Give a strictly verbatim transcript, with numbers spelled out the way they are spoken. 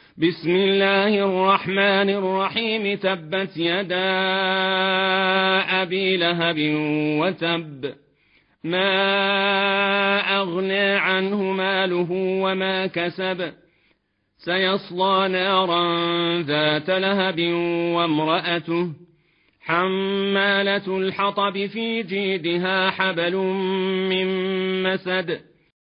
بسم الله الرحمن الرحيم تبت يدا أبي لهب وتب ما أغنى عنه ماله وما كسب سيصلى نارا ذات لهب وامرأته حمالة الحطب في جيدها حبل من مسد